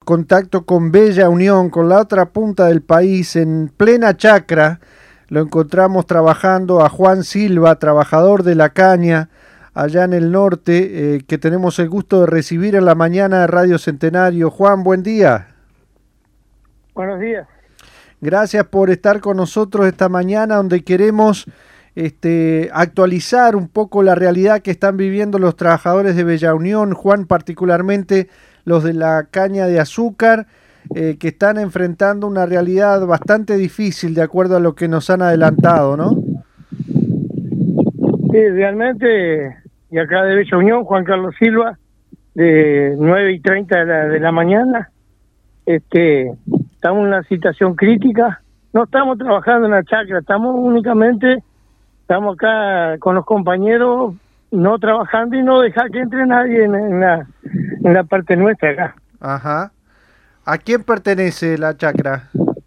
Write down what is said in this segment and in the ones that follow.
contacto con Bella Unión, con la otra punta del país, en plena chacra. Lo encontramos trabajando a Juan Silva, trabajador de la caña, allá en el norte, que tenemos el gusto de recibir en la mañana de Radio Centenario. Juan, buen día. Buenos días. Gracias por estar con nosotros esta mañana, donde queremos actualizar un poco la realidad que están viviendo los trabajadores de Bella Unión, Juan, particularmente los de la caña de azúcar, que están enfrentando una realidad bastante difícil de acuerdo a lo que nos han adelantado, ¿no? Sí, realmente, y acá de Bella Unión, Juan Carlos Silva, de 9:30 de la mañana, estamos en una situación crítica. No estamos trabajando en la chacra, estamos acá con los compañeros, no trabajando y no dejar que entre nadie en la parte nuestra acá. Ajá. ¿A quién pertenece la chacra?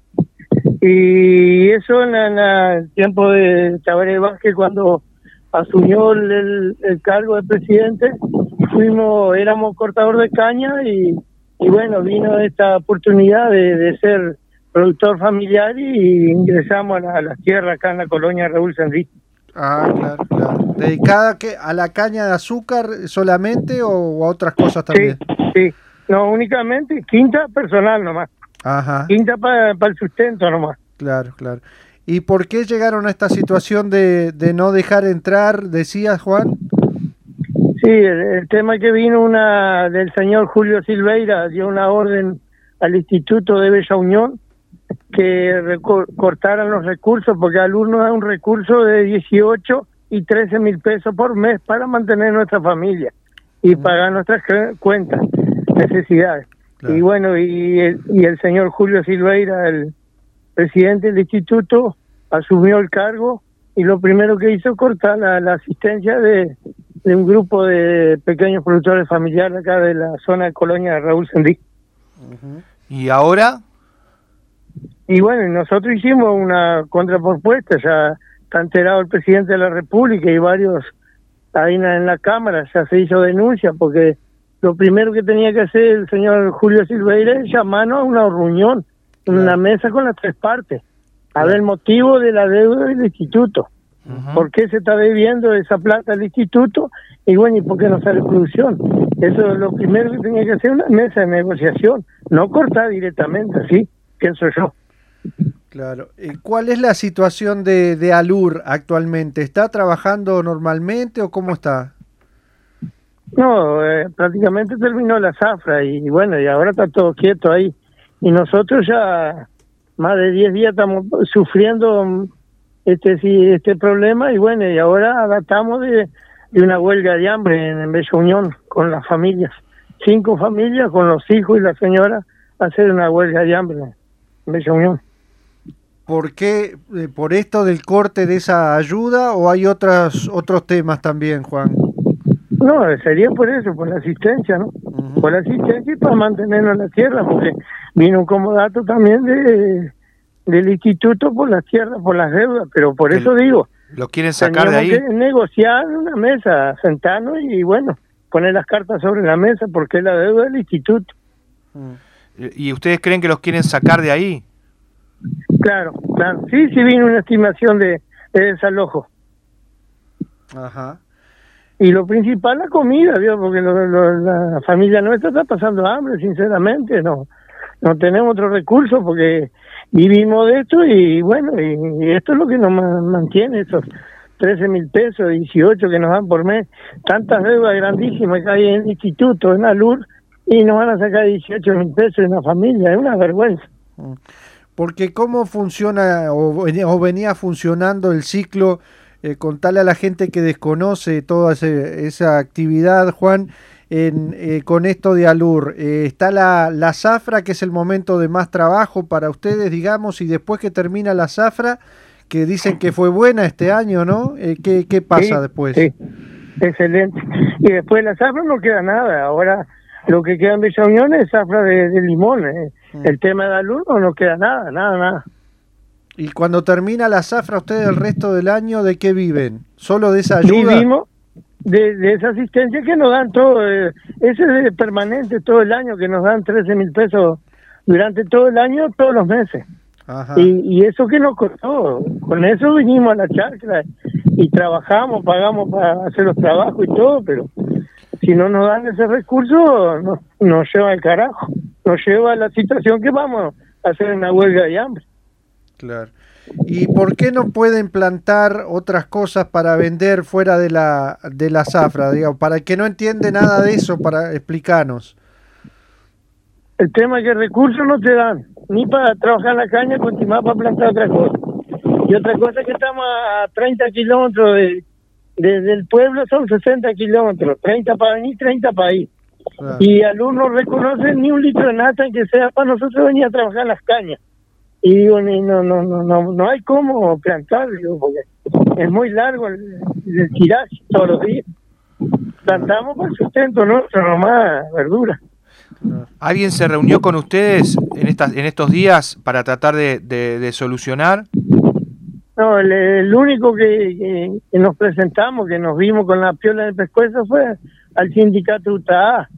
Y eso en el tiempo de Tabaré Vázquez, cuando asumió el cargo de presidente, éramos cortador de caña y bueno, vino esta oportunidad de ser productor familiar y ingresamos a las tierras acá en la colonia Raúl Sandí. Ah, claro, claro. ¿Dedicada a la caña de azúcar solamente o a otras cosas también? Sí. No, únicamente quinta personal nomás. Ajá. Quinta para el sustento nomás. Claro, claro. ¿Y por qué llegaron a esta situación de no dejar entrar, decías, Juan? Sí, el tema que vino del señor Julio Silveira, dio una orden al Instituto de Bella Unión que cortaran los recursos, porque al uno da un recurso de 18 y 13 mil pesos por mes para mantener nuestra familia y pagar nuestras cuentas, necesidades. Claro. Y bueno, y el señor Julio Silveira, el presidente del instituto, asumió el cargo y lo primero que hizo cortar la asistencia de un grupo de pequeños productores familiares acá de la zona de colonia de Raúl Sandí. Uh-huh. ¿Y ahora? Y bueno, nosotros hicimos una contrapropuesta, ya está enterado el presidente de la República y varios ahí en la Cámara, ya se hizo denuncia, porque lo primero que tenía que hacer el señor Julio Silveira es llamarnos a una reunión, una mesa con las tres partes, a ver el motivo de la deuda del instituto. Uh-huh. ¿Por qué se está debiendo esa plata al instituto? Y bueno, ¿y por qué no sale producción? Eso es lo primero que tenía que hacer, una mesa de negociación, no cortar directamente, así pienso yo. Claro. ¿Cuál es la situación de Alur actualmente? ¿Está trabajando normalmente o cómo está? No, prácticamente terminó la zafra y bueno, y ahora está todo quieto ahí. Y nosotros ya más de 10 días estamos sufriendo este problema y bueno, y ahora adaptamos de una huelga de hambre en Bella Unión con las familias. 5 familias con los hijos y la señora a hacer una huelga de hambre en Bella Unión. ¿Por qué? ¿Por esto del corte de esa ayuda o hay otros temas también, Juan? No, sería por eso, por la asistencia, ¿no? Uh-huh. Por la asistencia y para mantenernos en la tierra, porque vino un comodato también del instituto por las tierras, por las deudas, pero por eso digo... ¿Lo quieren sacar de ahí? Tenemos que negociar en una mesa, sentarnos y bueno, poner las cartas sobre la mesa, porque es la deuda del instituto. ¿Y ustedes creen que los quieren sacar de ahí? Claro. Sí vino una estimación de desalojo. Ajá. Y lo principal, la comida, ¿vio? Porque la familia nuestra está pasando hambre, sinceramente. No tenemos otro recurso porque vivimos de esto y bueno, y esto es lo que nos mantiene, esos 13 mil pesos, 18 que nos dan por mes. Tantas deudas grandísimas que hay en el instituto, en Alur, y nos van a sacar 18 mil pesos en la familia. Es una vergüenza. Porque ¿cómo funciona o venía funcionando el ciclo? Contarle a la gente que desconoce toda esa actividad, Juan, con esto de Alur. Está la zafra, que es el momento de más trabajo para ustedes, digamos, y después que termina la zafra, que dicen que fue buena este año, ¿no? ¿Qué pasa después? Sí, excelente. Y después de la zafra no queda nada. Ahora lo que queda en Bella Unión es zafra de limón. El tema de Alur no queda nada. Y cuando termina la zafra, ustedes el resto del año, ¿de qué viven? ¿Solo de esa ayuda? de esa asistencia que nos dan todo, ese es permanente todo el año, que nos dan 13.000 pesos durante todo el año, todos los meses. Ajá. Y eso que nos costó, con eso vinimos a la chacra y trabajamos, pagamos para hacer los trabajos y todo, pero si no nos dan ese recurso, nos lleva al carajo, nos lleva a la situación que vamos a hacer una huelga de hambre. Claro. ¿Y por qué no pueden plantar otras cosas para vender fuera de la zafra? Digamos, para el que no entiende nada de eso, para explicarnos. El tema es que recursos no te dan, ni para trabajar la caña, continuar para plantar otra cosa. Y otra cosa es que estamos a 30 kilómetros del pueblo, son 60 kilómetros, 30 para venir, 30 para ir. Claro. Y al uno no reconocen ni un litro de nata que sea para nosotros venir a trabajar las cañas. Y digo, no hay cómo plantar, digo, porque es muy largo el tiraje todos los días. Plantamos para el sustento nuestro, nomás verdura. ¿Alguien se reunió con ustedes en estos días para tratar de solucionar? No, el único que nos presentamos, que nos vimos con la piola del pescuezo, fue al sindicato UTA.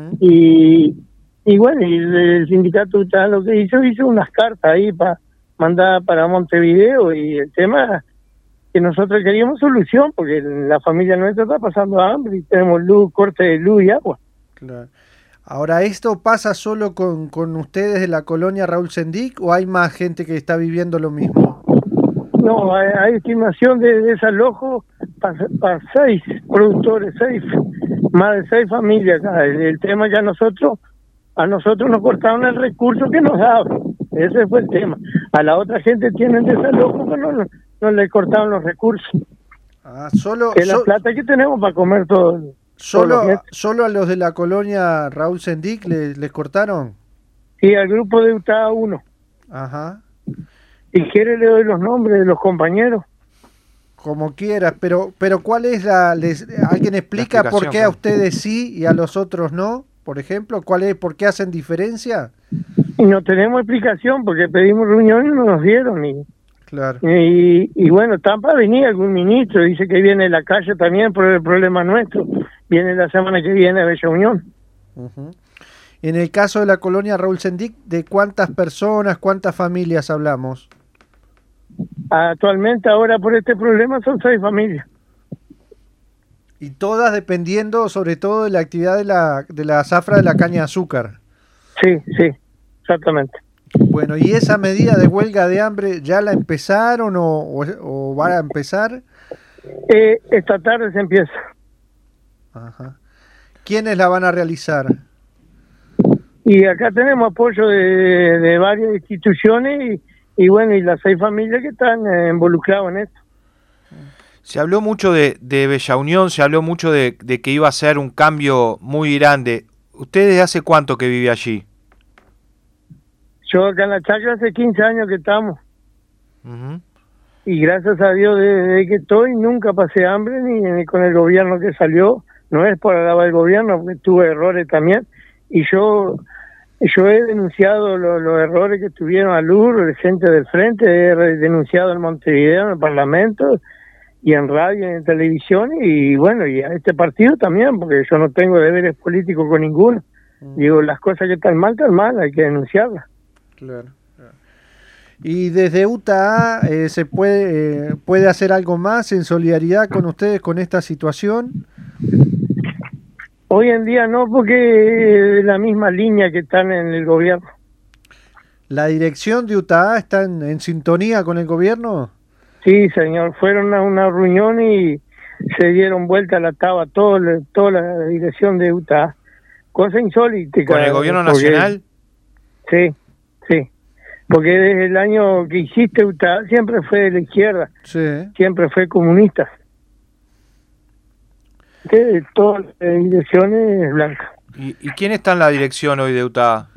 Y bueno, y el sindicato UTA lo que hizo unas cartas ahí para mandar para Montevideo, y el tema que nosotros queríamos solución, porque la familia nuestra está pasando hambre y tenemos luz, corte de luz y agua. Claro. Ahora, ¿esto pasa solo con ustedes de la colonia Raúl Sendic o hay más gente que está viviendo lo mismo? No, hay estimación de desalojo para 6 productores, más de 6 familias. El tema es que a nosotros nos cortaron el recurso que nos daban. Ese fue el tema. A la otra gente tienen desalojo, pero no le cortaron los recursos. Es la plata que tenemos para comer todo. ¿Solo a los de la colonia Raúl Sendic les cortaron? Sí, al grupo de UTA 1. Ajá. Si quiere le doy los nombres de los compañeros. Como quieras, pero ¿cuál es ¿alguien explica por qué a ustedes sí y a los otros no? Por ejemplo, ¿por qué hacen diferencia? Y no tenemos explicación, porque pedimos reunión y no nos dieron. Claro. Y bueno, están para venir algún ministro, dice que viene la calle también por el problema nuestro. Viene la semana que viene a Bella Unión. Uh-huh. En el caso de la colonia Raúl Sendic, ¿de cuántas personas, cuántas familias hablamos? Actualmente, ahora por este problema, son 6 familias. Y todas dependiendo sobre todo de la actividad de la zafra de la caña de azúcar. Sí, exactamente. Bueno, ¿y esa medida de huelga de hambre ya la empezaron o van a empezar? Esta tarde se empieza. Ajá. ¿Quiénes la van a realizar? Y acá tenemos apoyo de varias instituciones y bueno, y las 6 familias que están involucradas en esto. Se habló mucho de Bella Unión, se habló mucho de que iba a ser un cambio muy grande. ¿Usted desde hace cuánto que vive allí? Yo acá en la chacra hace 15 años que estamos. Uh-huh. Y gracias a Dios desde que estoy nunca pasé hambre ni con el gobierno que salió. No es por alabar el gobierno, porque tuve errores también. Y yo he denunciado los errores que tuvieron a Lourdes, gente del frente, he denunciado en Montevideo, en el Parlamento, y en radio y en televisión, y bueno, y a este partido también, porque yo no tengo deberes políticos con ninguno. Digo, las cosas que están mal, hay que denunciarlas. Claro. Y desde UTA se puede hacer algo más en solidaridad con ustedes con esta situación. Hoy en día no, porque es la misma línea que están en el gobierno. ¿La dirección de UTA está en sintonía con el gobierno? Sí, señor, fueron a una reunión y se dieron vuelta a la taba toda la dirección de UTA. Cosa insólita. ¿Con el gobierno nacional? Sí. Porque desde el año que hiciste UTA siempre fue de la izquierda. Sí. Siempre fue comunista. Todas las direcciones blancas. ¿Y quién está en la dirección hoy de UTA?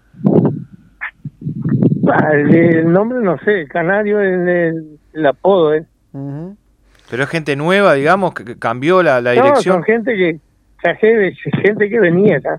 El nombre no sé, Canario es el apodo. Uh-huh. Pero es gente nueva, digamos, que cambió la dirección. No, son gente que venía acá.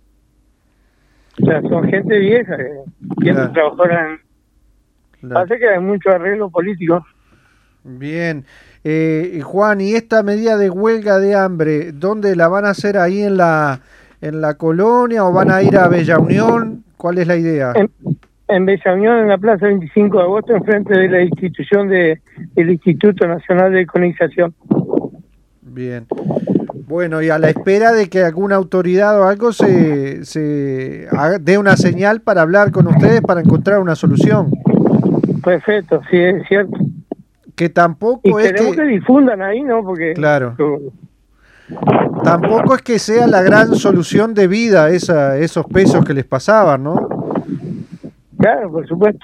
O sea, son gente vieja, siempre trabajó en... Claro. Hace que hay mucho arreglo político. Bien. Juan, ¿y esta medida de huelga de hambre, dónde la van a hacer? ¿Ahí en la colonia o van a ir a Bella Unión? ¿Cuál es la idea? En Bella Unión, en la Plaza 25 de Agosto, enfrente de la institución del Instituto Nacional de Colonización. Bien. Bueno, y a la espera de que alguna autoridad o algo se dé una señal para hablar con ustedes para encontrar una solución. Perfecto, sí, es cierto. Que tampoco y es queremos que difundan ahí, ¿no? Porque claro. Tampoco es que sea la gran solución de vida esos pesos que les pasaban, ¿no? Claro, por supuesto.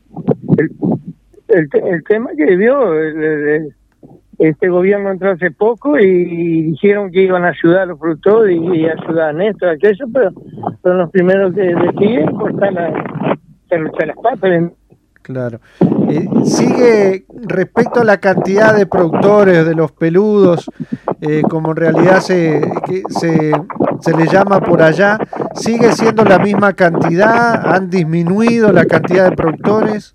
El tema que vio este gobierno entró hace poco y dijeron que iban a ayudar a los productores y ayudar a esto, aquello, pero son los primeros que deciden cortar las patas. Claro. Sigue respecto a la cantidad de productores, de los peludos, como en realidad se le llama por allá, ¿sigue siendo la misma cantidad? ¿Han disminuido la cantidad de productores?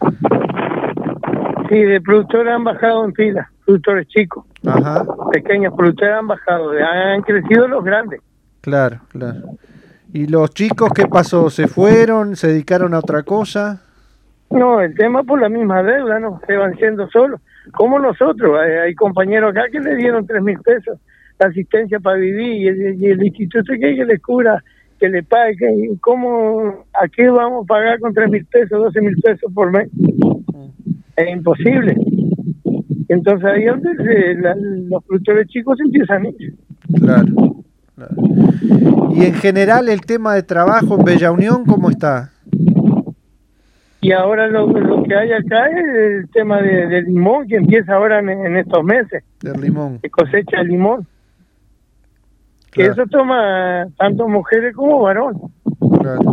Sí, de productores han bajado en fila, productores chicos. Ajá. Pequeños productores han bajado, han crecido los grandes. Claro, claro. ¿Y los chicos qué pasó? ¿Se fueron? ¿Se dedicaron a otra cosa? No, el tema por la misma deuda, ¿no? Se van siendo solos. Como nosotros, hay compañeros acá que le dieron 3.000 pesos de asistencia para vivir y el instituto que les cura, que le pague. ¿Cómo, a qué vamos a pagar con 3.000 pesos, 12.000 pesos por mes? Es imposible. Entonces ahí es donde los productores chicos empiezan a ir. Claro, claro. Y en general el tema de trabajo en Bella Unión, ¿cómo está? Y ahora lo que hay acá es el tema del limón, que empieza ahora en estos meses. Del limón. Que cosecha el limón. Claro. Que eso toma tanto mujeres como varones. Claro.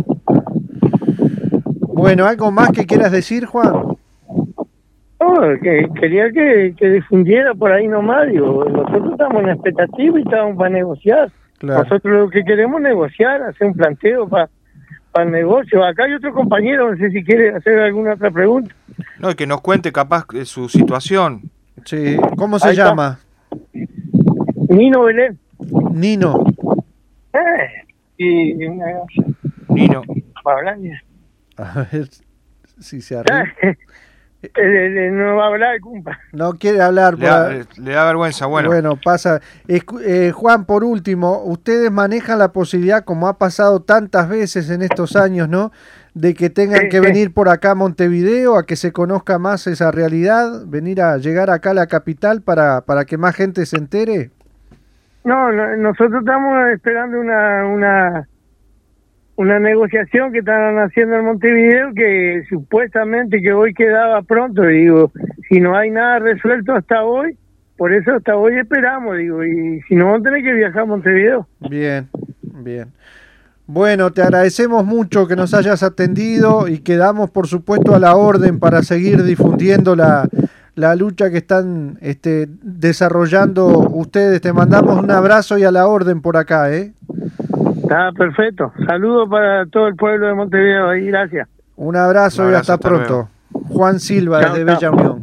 Bueno, ¿algo más que quieras decir, Juan? No, que quería que difundiera por ahí nomás. Digo, nosotros estamos en expectativa y estamos para negociar. Claro. Nosotros lo que queremos es negociar, hacer un planteo para el negocio. Acá hay otro compañero, no sé si quiere hacer alguna otra pregunta. No, y que nos cuente capaz su situación. Sí. ¿Cómo se llama? Nino Belén. Nino. Y Nino. A ver si se arregla. No va a hablar, compa. No quiere hablar. Le da vergüenza, bueno. Bueno, pasa. Juan, por último, ustedes manejan la posibilidad, como ha pasado tantas veces en estos años, ¿no?, de que tengan que venir por acá a Montevideo, a que se conozca más esa realidad, llegar acá a la capital para que más gente se entere. No, nosotros estamos esperando una negociación que están haciendo en Montevideo, que supuestamente que hoy quedaba pronto. Digo, si no hay nada resuelto hasta hoy, por eso hasta hoy esperamos, digo, y si no, vamos a tener que viajar a Montevideo. Bien, bien. Bueno, te agradecemos mucho que nos hayas atendido y quedamos, por supuesto, a la orden para seguir difundiendo la lucha que están desarrollando ustedes. Te mandamos un abrazo y a la orden por acá, ¿eh? Está perfecto. Saludos para todo el pueblo de Montevideo y gracias. Un abrazo y hasta pronto. Luego. Juan Silva, desde Bella Unión.